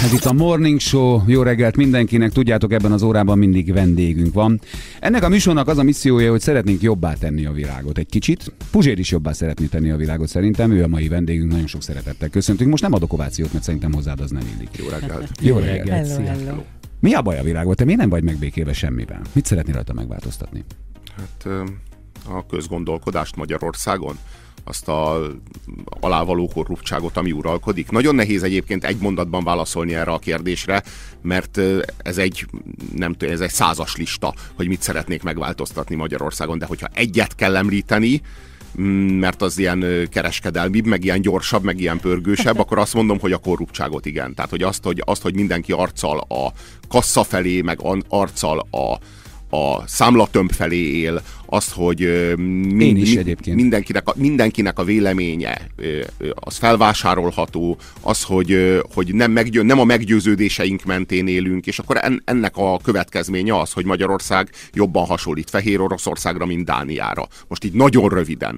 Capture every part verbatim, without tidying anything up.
Ez itt a Morning Show, jó reggelt mindenkinek, tudjátok, ebben az órában mindig vendégünk van. Ennek a műsornak az a missziója, hogy szeretnénk jobbá tenni a világot egy kicsit. Puzsér is jobbá szeretné tenni a világot szerintem, ő a mai vendégünk, nagyon sok szeretettel köszöntünk. Most nem adok ovációt, mert szerintem hozzád az nem illik. Jó reggelt. Jó reggelt. Hello, hello. Mi a baj a világot? Te miért nem vagy megbékélve semmivel? Mit szeretnél rajta megváltoztatni? Hát a közgondolkodást Magyarországon, azt a alávaló korruptságot, ami uralkodik. Nagyon nehéz egyébként egy mondatban válaszolni erre a kérdésre, mert ez egy, nem tudom, ez egy százas lista, hogy mit szeretnék megváltoztatni Magyarországon, de hogyha egyet kell említeni, mert az ilyen kereskedelmibb, meg ilyen gyorsabb, meg ilyen pörgősebb, akkor azt mondom, hogy a korruptságot igen. Tehát, hogy azt, hogy, azt, hogy mindenki arccal a kassa felé, meg arccal a a számlatömb felé él, azt, hogy mind, is egyébként. Mindenkinek, a, mindenkinek a véleménye az felvásárolható, az, hogy, hogy nem, meggyő, nem a meggyőződéseink mentén élünk, és akkor ennek a következménye az, hogy Magyarország jobban hasonlít Fehér Oroszországra, mint Dániára. Most így nagyon röviden,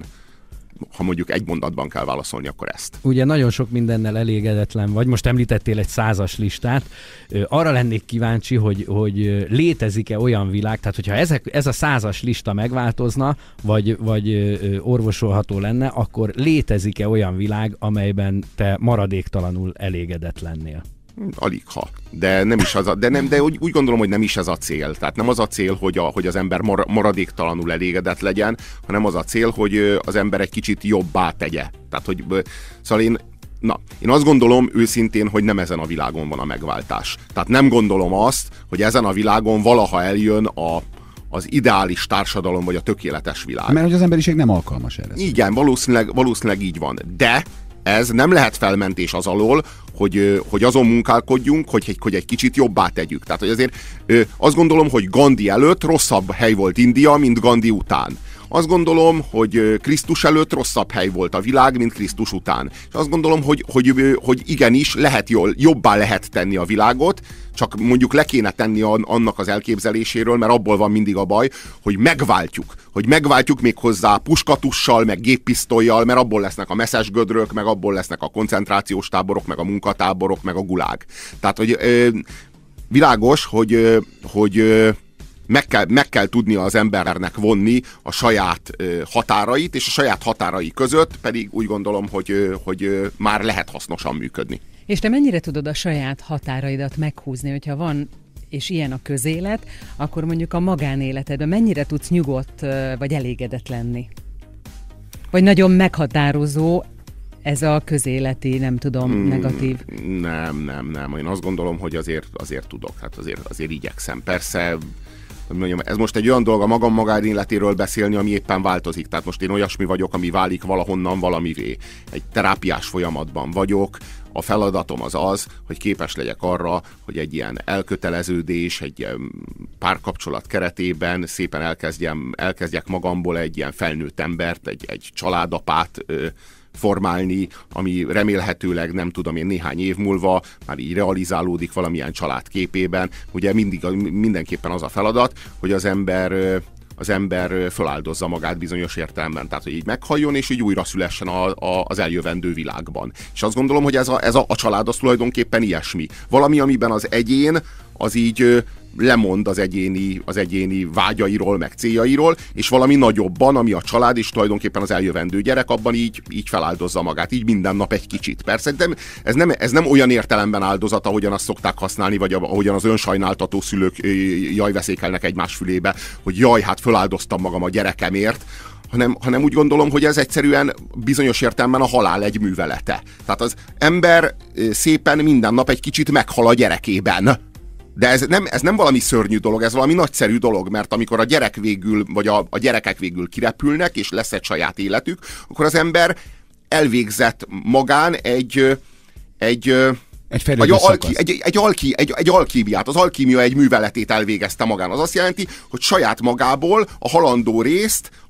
ha mondjuk egy mondatban kell válaszolni, akkor ezt. Ugye nagyon sok mindennel elégedetlen vagy, most említettél egy százas listát, arra lennék kíváncsi, hogy, hogy létezik-e olyan világ, tehát hogyha ezek, ez a százas lista megváltozna, vagy, vagy orvosolható lenne, akkor létezik-e olyan világ, amelyben te maradéktalanul elégedett lennél? Aligha. De nem is az a, de nem, de úgy, úgy gondolom, hogy nem is ez a cél. Tehát nem az a cél, hogy, a, hogy az ember mar, maradéktalanul elégedett legyen, hanem az a cél, hogy az ember egy kicsit jobbá tegye. Tehát, hogy szóval én, na, én azt gondolom őszintén, hogy nem ezen a világon van a megváltás. Tehát nem gondolom azt, hogy ezen a világon valaha eljön a az ideális társadalom, vagy a tökéletes világ. Mert hogy az emberiség nem alkalmas erre. Igen, valószínűleg, valószínűleg így van. De ez nem lehet felmentés az alól, hogy, hogy azon munkálkodjunk, hogy egy, hogy egy kicsit jobbá tegyük. Tehát, hogy azért azt gondolom, hogy Gandhi előtt rosszabb hely volt India, mint Gandhi után. Azt gondolom, hogy Krisztus előtt rosszabb hely volt a világ, mint Krisztus után. És azt gondolom, hogy, hogy, hogy igenis lehet jól, jobbá lehet tenni a világot, csak mondjuk le kéne tenni annak az elképzeléséről, mert abból van mindig a baj, hogy megváltjuk. Hogy megváltjuk még hozzá puskatussal, meg géppisztollyal, mert abból lesznek a messzes gödrök, meg abból lesznek a koncentrációs táborok, meg a munkatáborok, meg a gulág. Tehát, hogy ö, világos, hogy, ö, hogy ö, Meg kell, meg kell tudnia az embernek vonni a saját ö, határait, és a saját határai között pedig úgy gondolom, hogy, ö, hogy ö, már lehet hasznosan működni. És te mennyire tudod a saját határaidat meghúzni, hogyha van, és ilyen a közélet, akkor mondjuk a magánéletedben mennyire tudsz nyugodt ö, vagy elégedett lenni? Vagy nagyon meghatározó ez a közéleti, nem tudom, hmm, negatív? Nem, nem, nem. Én azt gondolom, hogy azért, azért tudok, hát azért, azért igyekszem. Persze, mondjam, ez most egy olyan dolog a magam magánéletéről beszélni, ami éppen változik. Tehát most én olyasmi vagyok, ami válik valahonnan valamivé. Egy terápiás folyamatban vagyok. A feladatom az az, hogy képes legyek arra, hogy egy ilyen elköteleződés, egy ilyen párkapcsolat keretében szépen elkezdjem, elkezdjek magamból egy ilyen felnőtt embert, egy, egy családapát ö, formálni, ami remélhetőleg, nem tudom én, néhány év múlva már így realizálódik valamilyen család képében. Ugye mindig, mindenképpen az a feladat, hogy az ember, az ember feláldozza magát bizonyos értelemben. Tehát, hogy így meghalljon, és így újra szülessen a, a, az eljövendő világban. És azt gondolom, hogy ez a, ez a, a család az tulajdonképpen ilyesmi. Valami, amiben az egyén az így lemond az egyéni, az egyéni vágyairól, meg céljairól, és valami nagyobban, ami a család, és tulajdonképpen az eljövendő gyerek, abban így, így feláldozza magát, így minden nap egy kicsit. Persze, de ez nem, ez nem olyan értelemben áldozat, ahogyan azt szokták használni, vagy ahogyan az önsajnáltató szülők jajveszékelnek egymás fülébe, hogy jaj, hát feláldoztam magam a gyerekemért, hanem, hanem úgy gondolom, hogy ez egyszerűen bizonyos értelemben a halál egy művelete. Tehát az ember szépen minden nap egy kicsit meghal a gyerekében. De ez nem, ez nem valami szörnyű dolog, ez valami nagyszerű dolog, mert amikor a gyerek végül, vagy a, a gyerekek végül kirepülnek, és lesz egy saját életük, akkor az ember elvégzett magán egy, egy, egy, egy, alki, egy, egy, alki, egy, egy alkímiát. Az alkímia egy műveletét elvégezte magán. Az azt jelenti, hogy saját magából a halandó részt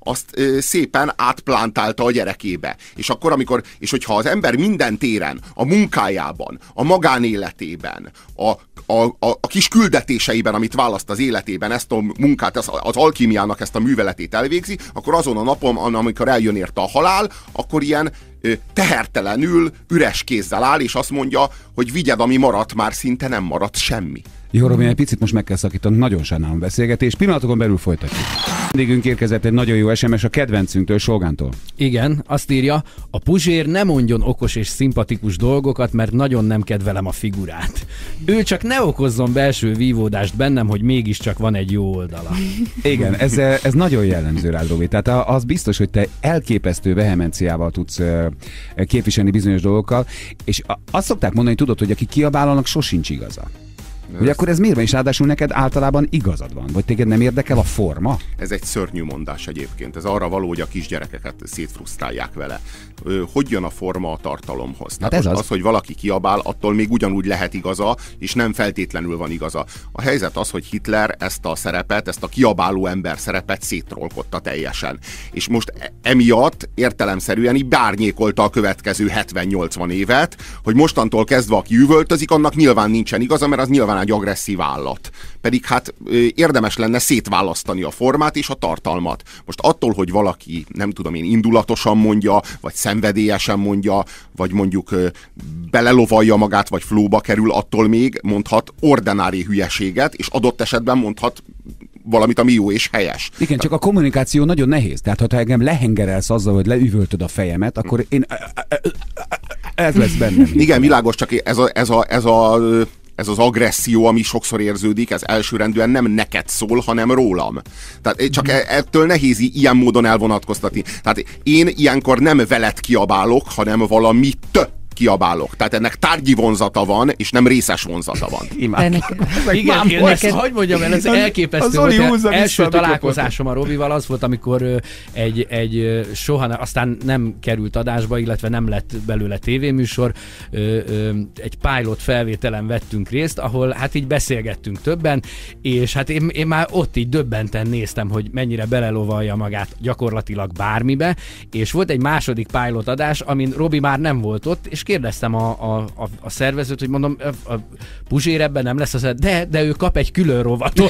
azt ö, szépen átplántálta a gyerekébe. És akkor, amikor, és hogyha az ember minden téren, a munkájában, a magánéletében, a, a, a, a kis küldetéseiben, amit választ az életében, ezt a munkát, az, az alkímiának ezt a műveletét elvégzi, akkor azon a napon, amikor eljön érte a halál, akkor ilyen ö, tehertelenül, üres kézzel áll, és azt mondja, hogy vigyed, ami maradt, már szinte nem maradt semmi. Jó, Robi, egy picit most meg kell szakítanunk, nagyon sajnálom beszélgetés. Pillanatokon belül folytatjuk. Vendégünk érkezett egy nagyon jó es em es a kedvencünktől, Solgántól. Igen, azt írja, a Puzsér ne mondjon okos és szimpatikus dolgokat, mert nagyon nem kedvelem a figurát. Ő csak ne okozzon belső vívódást bennem, hogy mégiscsak van egy jó oldala. Igen, ez, ez nagyon jellemző rád, Robi. Tehát az biztos, hogy te elképesztő vehemenciával tudsz képviselni bizonyos dolgokkal, és azt szokták mondani, tudod, hogy aki kiabál, annak sosincs igaza. Hogy akkor ez miért van, és ráadásul neked általában igazad van? Vagy téged nem érdekel a forma? Ez egy szörnyű mondás egyébként. Ez arra való, hogy a kisgyerekeket szétfrusztrálják vele. Hogy jön a forma a tartalomhoz? Hát Tehát ez az. az. az, hogy valaki kiabál, attól még ugyanúgy lehet igaza, és nem feltétlenül van igaza. A helyzet az, hogy Hitler ezt a szerepet, ezt a kiabáló ember szerepet széttrollkodta teljesen. És most emiatt értelemszerűen így bárnyékolta a következő hetven-nyolcvan évet, hogy mostantól kezdve, aki üvöltözik, annak nyilván nincsen igaza, mert az nyilván egy agresszív állat. Pedig hát érdemes lenne szétválasztani a formát és a tartalmat. Most attól, hogy valaki, nem tudom én, indulatosan mondja, vagy szenvedélyesen mondja, vagy mondjuk belelovalja magát, vagy flóba kerül, attól még mondhat ordinári hülyeséget, és adott esetben mondhat valamit, ami jó és helyes. Igen, csak a kommunikáció nagyon nehéz. Tehát, ha te engem lehengerelsz azzal, hogy leüvöltöd a fejemet, akkor én... Ez lesz bennem. Igen, világos, csak ez a, ez a, ez a ez az agresszió, ami sokszor érződik, ez elsőrendűen nem neked szól, hanem rólam. Tehát csak ettől nehéz ilyen módon elvonatkoztatni. Tehát én ilyenkor nem veled kiabálok, hanem valamit kiabálok. Tehát ennek tárgyi vonzata van, és nem részes vonzata van. Igen, én ezt, hogy mondjam el, ez elképesztő volt. Első találkozásom a Robival az volt, amikor ö, egy, egy ö, soha ne, aztán nem került adásba, illetve nem lett belőle tévéműsor. Ö, ö, egy pilot felvételen vettünk részt, ahol hát így beszélgettünk többen, és hát én, én már ott így döbbenten néztem, hogy mennyire belelovalja magát gyakorlatilag bármibe, és volt egy második pilot adás, amin Robi már nem volt ott, és kérdeztem a, a, a, a szervezőt, hogy mondom, a, a Puzsér ebben nem lesz, az, de, de ő kap egy külön rovatot.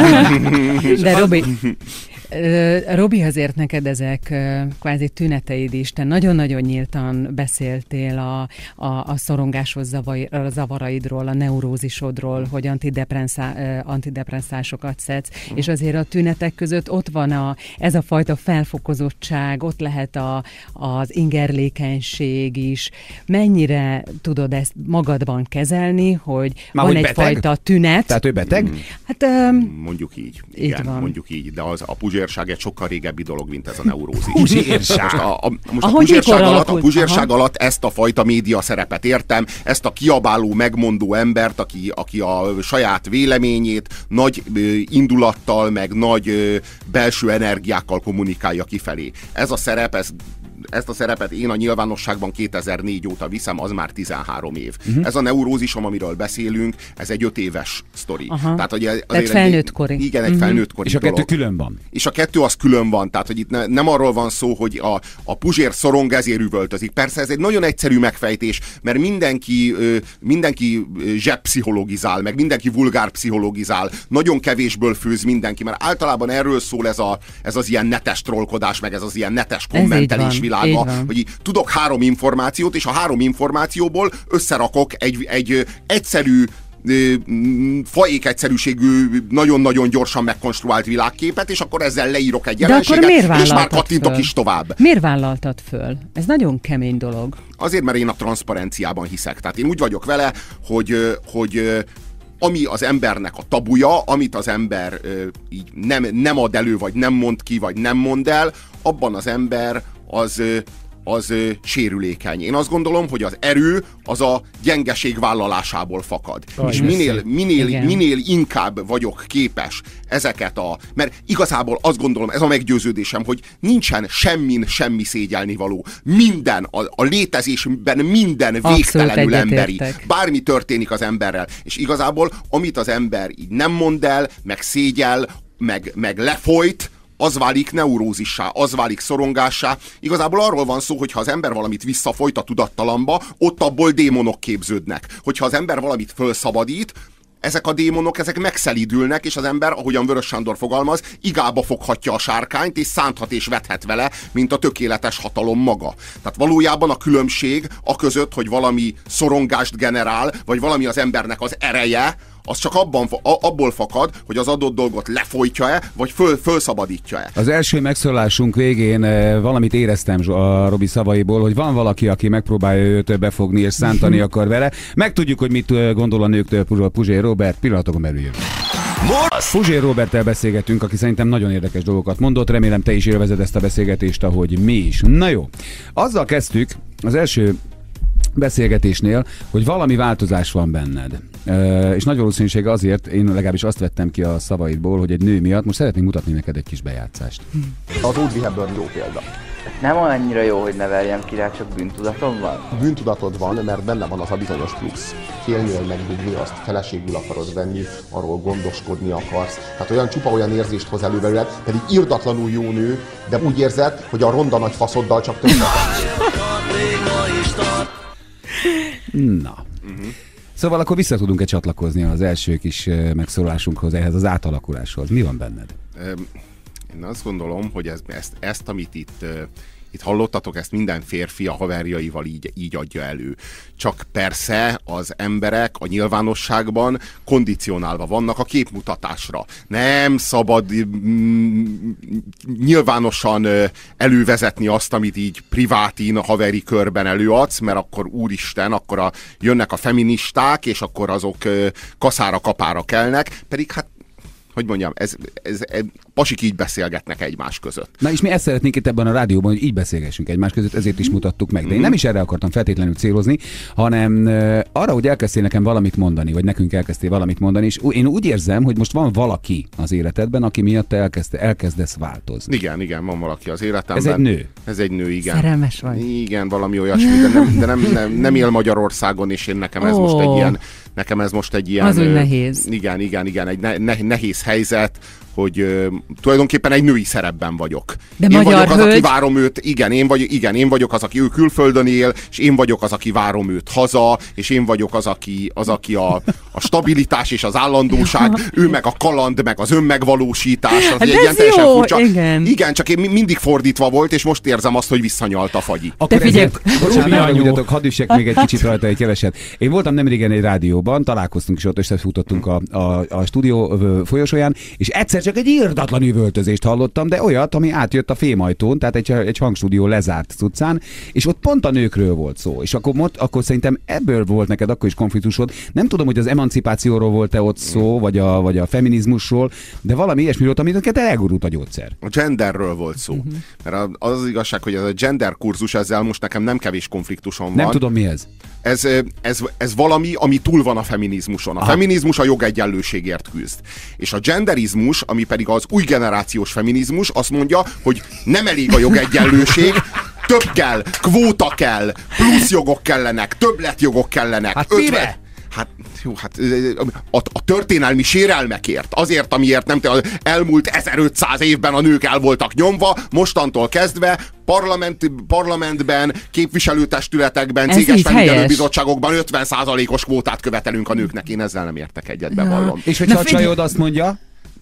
De Robi, Robi, azért neked ezek kvázi tüneteid is. Te nagyon-nagyon nyíltan beszéltél a, a, a szorongáshoz zavaj, a zavaraidról, a neurózisodról, hogy antidepresszá, antidepresszásokat szedsz, uh-huh. és azért a tünetek között ott van a, ez a fajta felfokozottság, ott lehet a, az ingerlékenység is. Mennyire tudod ezt magadban kezelni, hogy Már van hogy egyfajta beteg? tünet? Tehát ő beteg? Mm. Hát, um, mondjuk így. így Igen, van. mondjuk így. De az, a puzsérság egy sokkal régebbi dolog, mint ez a neurózis. Puzsérság. Most a, a, most a Ahogy puzsérság, mikor alatt, a alakult? puzsérság Aha. alatt ezt a fajta média szerepet értem, ezt a kiabáló, megmondó embert, aki, aki a saját véleményét nagy ö, indulattal, meg nagy ö, belső energiákkal kommunikálja kifelé. Ez a szerep, ez Ezt a szerepet én a nyilvánosságban kétezer-négy óta viszem, az már tizenhárom év. Uh-huh. Ez a neurózisom, amiről beszélünk, ez egy öt éves sztori. Aha. Tehát, hogy azért Tehát felnőttkori. Igen, egy Uh-huh. felnőttkori És a dolog. kettő külön van. És a kettő az külön van, tehát hogy itt ne, nem arról van szó, hogy a, a Puzsér szorong, ezért üvöltözik. Persze ez egy nagyon egyszerű megfejtés, mert mindenki, ö, mindenki zseppszichologizál, meg mindenki vulgár pszichologizál, nagyon kevésből főz mindenki, mert általában erről szól ez, a, ez az ilyen netes trollkodás, meg ez az ilyen netes kommentelés világa, hogy így tudok három információt, és a három információból összerakok egy, egy egyszerű, faék egyszerűségű, nagyon-nagyon gyorsan megkonstruált világképet, és akkor ezzel leírok egy jelenséget, és már kattintok föl? is tovább. Miért vállaltad föl? Ez nagyon kemény dolog. Azért, mert én a transzparenciában hiszek. Tehát én úgy vagyok vele, hogy, hogy ami az embernek a tabuja, amit az ember így nem, nem ad elő, vagy nem mond ki, vagy nem mond el, abban az ember az... az ö, sérülékeny. Én azt gondolom, hogy az erő az a gyengeség vállalásából fakad. Oh, és minél, minél, minél inkább vagyok képes ezeket a... Mert igazából azt gondolom, ez a meggyőződésem, hogy nincsen semmin semmi szégyelnivaló. Minden, a, a létezésben minden végtelenül emberi. Bármi történik az emberrel. És igazából, amit az ember így nem mond el, meg szégyel, meg, meg lefolyt, az válik neurózissá, az válik szorongássá. Igazából arról van szó, hogy ha az ember valamit visszafolyt a tudattalamba, ott abból démonok képződnek. Hogyha az ember valamit fölszabadít, ezek a démonok, ezek megszelídülnek, és az ember, ahogyan Vörös Sándor fogalmaz, igába foghatja a sárkányt, és szánthat és vethet vele, mint a tökéletes hatalom maga. Tehát valójában a különbség a között, hogy valami szorongást generál, vagy valami az embernek az ereje, az csak abban, abból fakad, hogy az adott dolgot lefolytja-e, vagy föl, fölszabadítja-e. Az első megszólalásunk végén valamit éreztem a Robi szavaiból, hogy van valaki, aki megpróbálja őt befogni és szántani akar vele. Megtudjuk, hogy mit gondol a nőktől Puzsér Róbert, pillanatokon belül jön. Puzsér Róberttel beszélgetünk, aki szerintem nagyon érdekes dolgokat mondott, remélem te is élvezed ezt a beszélgetést, ahogy mi is. Na jó, azzal kezdtük az első beszélgetésnél, hogy valami változás van benned. E, és nagy valószínűség azért, én legalábbis azt vettem ki a szavaidból, hogy egy nő miatt, most szeretnék mutatni neked egy kis bejátszást. Az Audrey Hepburn jó példa. Nem annyira jó, hogy ne verjem ki rá, csak bűntudatom van. Bűntudatod van, mert benne van az a bizonyos plusz. Félnél megdugni, azt feleségül akarod venni, arról gondoskodni akarsz. Hát olyan csupa olyan érzést hoz elő belőled, pedig irdatlanul jó nő, de úgy érzed, hogy a ronda nagy faszoddal csak többet. Na. Uh-huh. Szóval akkor vissza tudunk-e csatlakozni az első kis megszólásunkhoz, ehhez az átalakuláshoz. Mi van benned? Én azt gondolom, hogy ez, ezt, ezt, amit itt, itt hallottatok, ezt minden férfi a haverjaival így, így adja elő. Csak persze az emberek a nyilvánosságban kondicionálva vannak a képmutatásra. Nem szabad mm, nyilvánosan elővezetni azt, amit így privátin, a haveri körben előadsz, mert akkor úristen, akkor a, jönnek a feministák, és akkor azok kaszára-kapára kelnek, pedig hát hogy mondjam, ez, ez, ez, pasik így beszélgetnek egymás között. Na és mi ezt szeretnénk itt ebben a rádióban, hogy így beszélgessünk egymás között, ezért is mutattuk meg. De én nem is erre akartam feltétlenül célozni, hanem uh, arra, hogy elkezdtél nekem valamit mondani, vagy nekünk elkezdtél valamit mondani, és én úgy érzem, hogy most van valaki az életedben, aki miatt te elkezd, elkezdesz változni. Igen, igen, van valaki az életemben. Ez egy nő. Ez egy nő, igen. Szerelmes vagy. Igen, valami olyasmi, de nem, de nem, nem, nem él Magyarországon, és én nekem ez oh. most egy ilyen, nekem ez most egy ilyen... Az úgy nehéz. Igen, igen, igen, egy ne, ne, nehéz helyzet, hogy uh, tulajdonképpen egy női szerepben vagyok. De én magyar vagyok az, hölgy. aki várom őt, igen én, vagy, igen, én vagyok az, aki ő külföldön él, és én vagyok az, aki várom őt haza, és én vagyok az, aki, az, aki a, a stabilitás és az állandóság, ő meg a kaland, meg az önmegvalósítás. Az hát egy ilyen teljesen jó, furcsa. igen. Igen, csak én mindig fordítva volt, és most érzem azt, hogy visszanyalt a fagyi. Akkor Te figyelj, bocsánat, ne haragudjatok, hadd üssek még egy kicsit rajta egy keveset. Én voltam nemrégen egy rádióban, találkoztunk is ott, összefutottunk a, a, a stúdió folyosóján, és egyszer csak egy irdatlan üvöltözést hallottam, de olyat, ami átjött a fémajtón, tehát egy, egy hangstúdió lezárt cuccán, és ott pont a nőkről volt szó. És akkor, mot, akkor szerintem ebből volt neked akkor is konfliktusod. Nem tudom, hogy az emancipációról volt-e ott szó, vagy a, vagy a feminizmusról, de valami ilyesmi volt, amit neked elgurult a gyógyszer. A genderről volt szó. Uh-huh. Mert az az igazság, hogy ez a gender kurzus, ezzel most nekem nem kevés konfliktusom van. Nem tudom, mi ez. Ez, ez, ez valami, ami túl van a feminizmuson. A Aha. feminizmus a jogegyenlőségért küzd. És a genderizmus, ami pedig az új generációs feminizmus, azt mondja, hogy nem elég a jogegyenlőség, több kell, kvóta kell, plusz jogok kellenek, többletjogok kellenek. Hát mire? Hát, jó, hát a, a történelmi sérelmekért, azért, amiért nem elmúlt ezerötszáz évben a nők el voltak nyomva, mostantól kezdve parlament, parlamentben, képviselőtestületekben, ez céges felügyelőbizottságokban ötven százalékos kvótát követelünk a nőknek. Én ezzel nem értek egyet, bevallom. És hogyha a csajod azt mondja?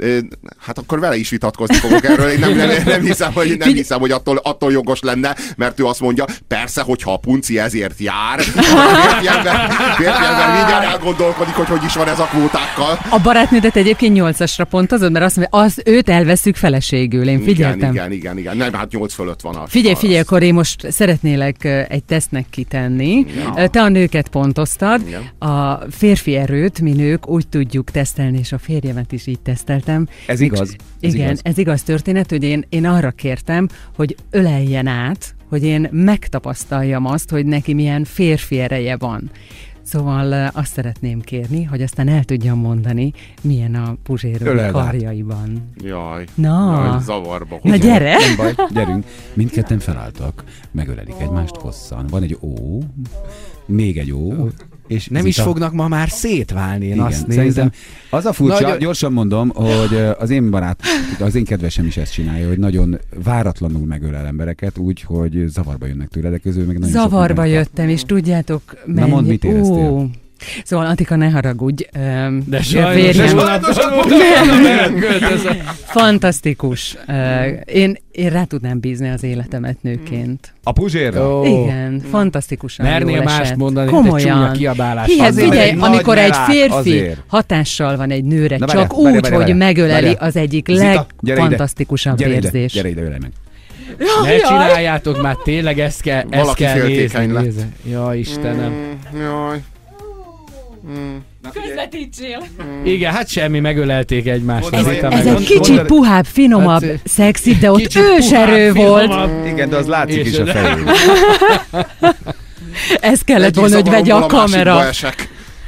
Hát akkor vele is vitatkozni fogok erről. Én nem, nem, nem hiszem, hogy, nem hiszem, hogy attól, attól jogos lenne, mert ő azt mondja, persze, hogyha a punci ezért jár, férfi ember, férfi ember mindjárt elgondolkodik, hogy hogy is van ez a kvótákkal. A barátnődet egyébként nyolcasra pontozod, mert azt mondja, az őt elveszük feleségül. Én figyeltem. Igen, igen, igen, igen. Nem, hát nyolc fölött van. A, figyelj, figyelj, az... akkor én most szeretnélek egy tesztnek kitenni. Ja. Te a nőket pontoztad. Ja. A férfi erőt mi nők úgy tudjuk tesztelni, és a férjemet is így teszteltem. Ez igaz. Ez igen, igaz. ez igaz történet, hogy én, én arra kértem, hogy öleljen át, hogy én megtapasztaljam azt, hogy neki milyen férfi ereje van. Szóval azt szeretném kérni, hogy aztán el tudjam mondani, milyen a Puzsér karjaiban. Jaj, Na. Jaj, zavarba. Na gyere! Nem baj, gyerünk. Mindketten felálltak, megölelik egymást hosszan. Van egy ó, még egy ó, és nem Zita. is fognak ma már szétválni, én Igen, azt szerintem nézem. az a furcsa, Nagyon- gyorsan mondom, hogy az én barát, az én kedvesem is ezt csinálja, hogy nagyon váratlanul megölel embereket úgy, hogy zavarba jönnek tőle, de közül meg nagyon sok Zavarba mindent kap. jöttem, és tudjátok, mennyi... mondd, mit éreztél? Ó. Szóval Antika, ne haragudj. öm, De a sajnos, férjem- Fantasztikus. Ö, Én, én rá tudnám bízni az életemet nőként. A Puzsérra? Ó. Igen, fantasztikusan Mernél jól mást esett. mondani, mint egy csúnya Komolyan. kiabálás. Hihet, Azért, figyelj, egy nagy amikor egy melák, férfi azért. hatással van egy nőre, Na, csak várjál, úgy, várjál, várjál, hogy várjál. megöleli, Várjál. az egyik Zita, gyere ide. legfantasztikusabb Gyere ide, érzés. gyere ide, ölej meg. Ne csináljátok már, tényleg ezt kell, ezt Valaki kell nézni. féltékeny lett. nézni. Ja, Istenem. Mm, jaj. Mm. Közvetítsél! Igen, hát semmi, megölelték egymást. Mondd, Zita hogy- Ez meg- egy kicsit Mondod- puhább, finomabb, Hát, szexi, de ott kicsit őserő puhább, volt. finomabb. Igen, de az látszik És is a de- fején. Ez kellett Egyik volna, hogy vegye a zavaromból másikba kamera. esek.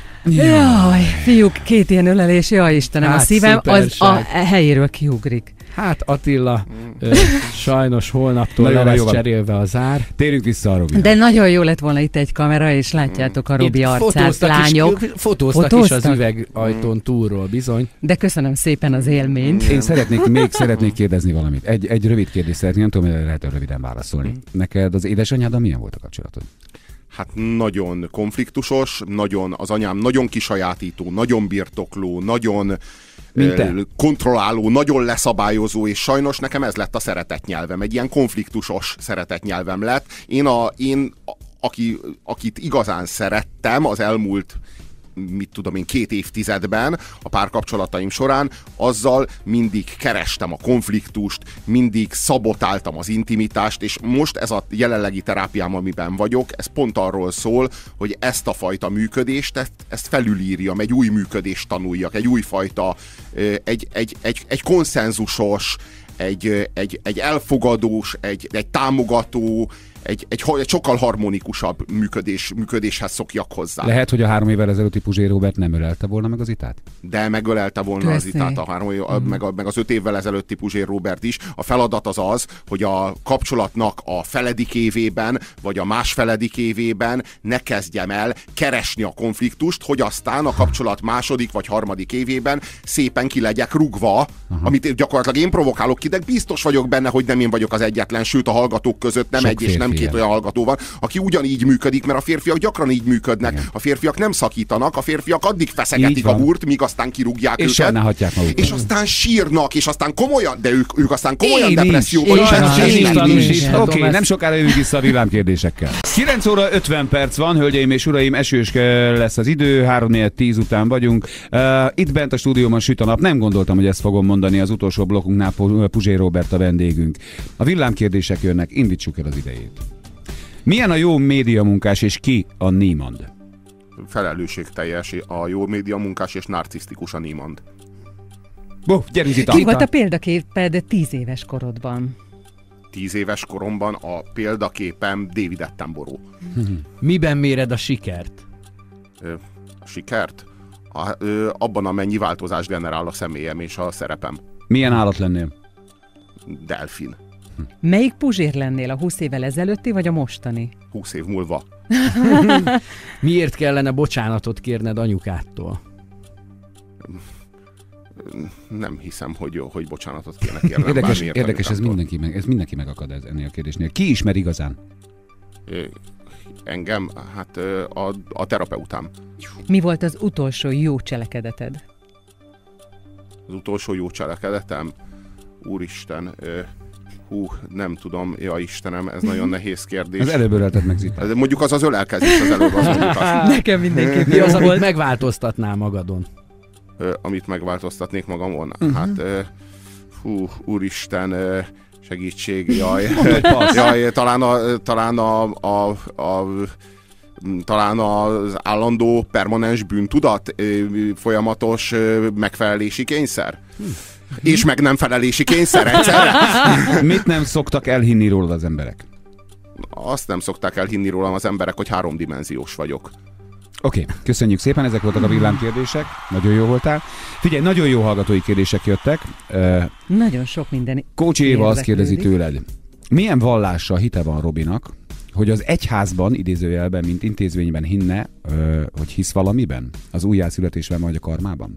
Jaj, fiúk, két ilyen ölelés, jaj Istenem, Hát, a szívem az a szuperság. helyéről kiugrik. Hát Attila, ö, sajnos holnaptól Na jó, le na jó lesz van. cserélve a zár. Térjünk vissza a Robinra. De nagyon jó lett volna itt egy kamera, és látjátok a Robi Itt arcát, fotóztak lányok. Is, fotóztak, is Fotóztak? az üvegajtón túlról, bizony. De köszönöm szépen az élményt. Én szeretnék, még szeretnék kérdezni valamit. Egy, egy rövid kérdést szeretnék, nem tudom, hogy lehet röviden válaszolni. Neked az édesanyáddal milyen volt a kapcsolatod? Hát nagyon konfliktusos, nagyon, az anyám nagyon kisajátító, nagyon birtokló, nagyon Mint te? ö, kontrolláló, nagyon leszabályozó, és sajnos nekem ez lett a szeretetnyelvem. Egy ilyen konfliktusos szeretetnyelvem lett. Én, a, én a, aki, akit igazán szerettem az elmúlt mit tudom én, két évtizedben a párkapcsolataim során, azzal mindig kerestem a konfliktust, mindig szabotáltam az intimitást, és most ez a jelenlegi terápiám, amiben vagyok, ez pont arról szól, hogy ezt a fajta működést, ezt, ezt felülírjam, egy új működést tanuljak, egy újfajta, egy, egy, egy, egy konszenzusos, egy, egy, egy elfogadós, egy, egy támogató, Egy, egy, egy sokkal harmonikusabb működés, működéshez szokjak hozzá. Lehet, hogy a három évvel ezelőtti Puzsér Róbert nem ölelte volna meg az Itát? De megölelte volna Köszi. az Itát, a három, mm. meg, a, meg az öt évvel ezelőtti Puzsér Róbert is. A feladat az az, hogy a kapcsolatnak a feledik évében, vagy a másfeledik évében ne kezdjem el keresni a konfliktust, hogy aztán a kapcsolat második vagy harmadik évében szépen ki legyek rugva, aha, amit gyakorlatilag én provokálok ki, de biztos vagyok benne, hogy nem én vagyok az egyetlen, sőt a hallgatók között nem Sok egy és nem férfi két ilyen. olyan hallgató van, aki ugyanígy működik, mert a férfiak gyakran így működnek. Igen. A férfiak nem szakítanak, a férfiak addig feszegetik Így a van. húrt, míg aztán kirúgják És őket. sajnálhatják magukat. És aztán sírnak, és aztán komolyan, de ők, ők aztán komolyan Én is, depresszióban én is is, esnek. én is tanúsítom. tanúsítom. Oké, ezt. nem sokára jövünk vissza a villámkérdésekkel. kilenc óra ötven perc van, hölgyeim és uraim, esős lesz az idő, három négy tíz után vagyunk. Uh, itt bent a stúdióban süt a nap, nem gondoltam, hogy ezt fogom mondani az utolsó blokkunknál, Puzsér Róbert a vendégünk. A villámkérdések jönnek, indítsuk el az idejét. Milyen a jó médiamunkás és ki a Niemand? Felelősségteljes a jó média munkás és narcisztikus a Niemand. Bo, gyere Zita! Ki volt a példaképed tíz éves korodban? Tíz éves koromban a példaképem David Attenborough. Miben méred a sikert? Ö, A sikert? A, ö, abban, amennyi változás generál a személyem és a szerepem. Milyen állat lennél? Delfin. Melyik Puzsér lennél, a húsz évvel ezelőtti, vagy a mostani? Húsz év múlva. Miért kellene bocsánatot kérned anyukádtól? Nem hiszem, hogy, hogy bocsánatot kéne kérnem. Érdekes, bármiért érdekes ez, anyukámtól. mindenki meg, ez mindenki megakad ez, ennél a kérdésnél. Ki ismer igazán? Ö, Engem? Hát ö, a, a terapeutám. Mi volt az utolsó jó cselekedeted? Az utolsó jó cselekedetem? Úristen, ö, hú, nem tudom, ja Istenem, ez nagyon nehéz kérdés. Az előbb ölelted meg Zita. Ez mondjuk az az ölelkezés az előbb, az mondjuk az, Nekem mindenképp Mi jó az, amit volt. megváltoztatnál magadon? ö, amit megváltoztatnék magamon. Uh-huh. Hát, ö, hú, úristen, ö, segítség, jaj. jaj, talán a, talán a, a, a talán az állandó permanens bűntudat, ö, folyamatos ö, megfelelési kényszer. Hm. És meg nem felelési kényszer egyszerre. Mit nem szoktak elhinni rólad az emberek? Azt nem szokták elhinni rólam az emberek, hogy háromdimenziós vagyok. Oké, okay, köszönjük szépen, ezek voltak a villámkérdések. Nagyon jó voltál. Figyelj, nagyon jó hallgatói kérdések jöttek. Uh, Nagyon sok minden. Kócsi Éva azt kérdezi érdeklődik. tőled, milyen vallással hite van Robinak, hogy az egyházban, idézőjelben, mint intézményben hinne, ö, hogy hisz valamiben? Az újjászületésben vagy a karmában?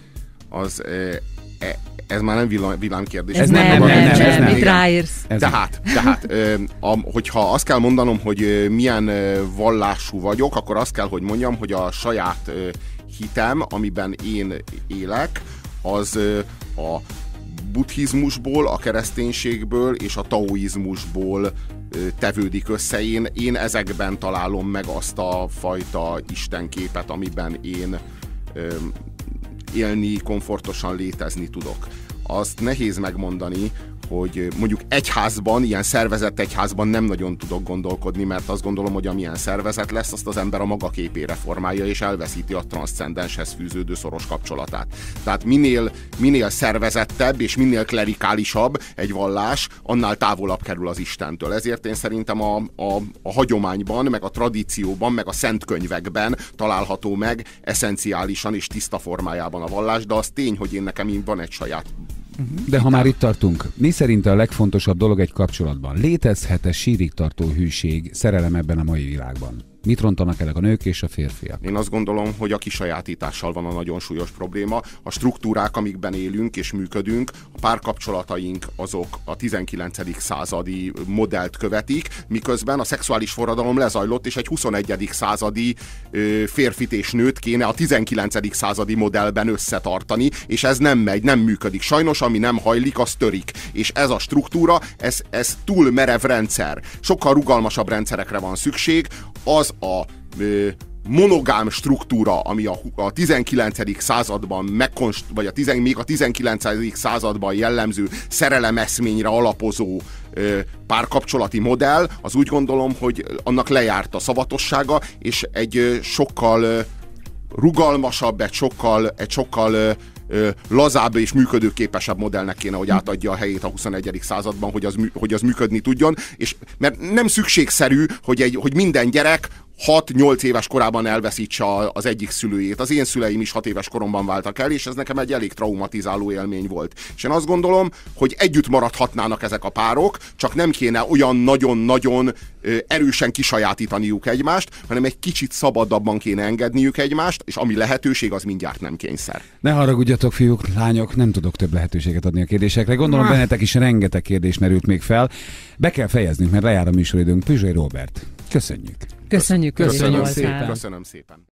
Az, e, e, ez már nem vilám, villámkérdés. Ez, Ez nem, nem, nem, nem, nem, nem, ez nem. Itt Igen. ráérsz. Ez Tehát, tehát ö, a, hogyha azt kell mondanom, hogy ö, milyen ö, vallású vagyok, akkor azt kell, hogy mondjam, hogy a saját ö, hitem, amiben én élek, az ö, a buddhizmusból, a kereszténységből és a taoizmusból ö, tevődik össze. Én, én ezekben találom meg azt a fajta istenképet, amiben én ö, élni, komfortosan létezni tudok. Azt nehéz megmondani, hogy mondjuk egyházban, ilyen szervezett egyházban nem nagyon tudok gondolkodni, mert azt gondolom, hogy amilyen szervezet lesz, azt az ember a maga képére formálja, és elveszíti a transzcendenshez fűződő szoros kapcsolatát. Tehát minél, minél szervezettebb és minél klerikálisabb egy vallás, annál távolabb kerül az Istentől. Ezért én szerintem a, a, a hagyományban, meg a tradícióban, meg a szentkönyvekben található meg eszenciálisan és tiszta formájában a vallás, de az tény, hogy én nekem van egy saját. De ha már itt tartunk, mi szerint a legfontosabb dolog egy kapcsolatban? Létezhet-e sírig tartó hűség, szerelem ebben a mai világban? Mit rontanak el a nők és a férfiak? Én azt gondolom, hogy a kisajátítással van a nagyon súlyos probléma. A struktúrák, amikben élünk és működünk, a párkapcsolataink azok a tizenkilencedik századi modellt követik, miközben a szexuális forradalom lezajlott, és egy huszonegyedik századi ö, férfit és nőt kéne a tizenkilencedik századi modellben összetartani, és ez nem megy, nem működik. Sajnos, ami nem hajlik, az törik. És ez a struktúra, ez, ez túl merev rendszer. Sokkal rugalmasabb rendszerekre van szükség. Az a ö, monogám struktúra, ami a, a tizenkilencedik században megkonst, vagy a tizen, még a tizenkilencedik században jellemző szerelemeszményre alapozó ö, párkapcsolati modell, az úgy gondolom, hogy annak lejárt a szavatossága, és egy ö, sokkal ö, rugalmasabb, egy sokkal, egy sokkal ö, ö, lazább és működőképesebb modellnek kéne, hogy átadja a helyét a huszonegyedik században, hogy az, hogy az működni tudjon, és mert nem szükségszerű, hogy, egy, hogy minden gyerek hat-nyolc éves korában elveszítse az egyik szülőjét. Az én szüleim is hat éves koromban váltak el, és ez nekem egy elég traumatizáló élmény volt. És én azt gondolom, hogy együtt maradhatnának ezek a párok, csak nem kéne olyan nagyon-nagyon erősen kisajátítaniuk egymást, hanem egy kicsit szabadabban kéne engedniük egymást, és ami lehetőség, az mindjárt nem kényszer. Ne haragudjatok, fiúk, lányok, nem tudok több lehetőséget adni a kérdésekre. Gondolom, bennetek is rengeteg kérdés merült még fel. Be kell fejeznünk, mert lejár a műsoridőnk. Puzsér Róbert, köszönjük. Köszönjük, Köszönjük köszönjük szépen. szépen. Köszönöm szépen.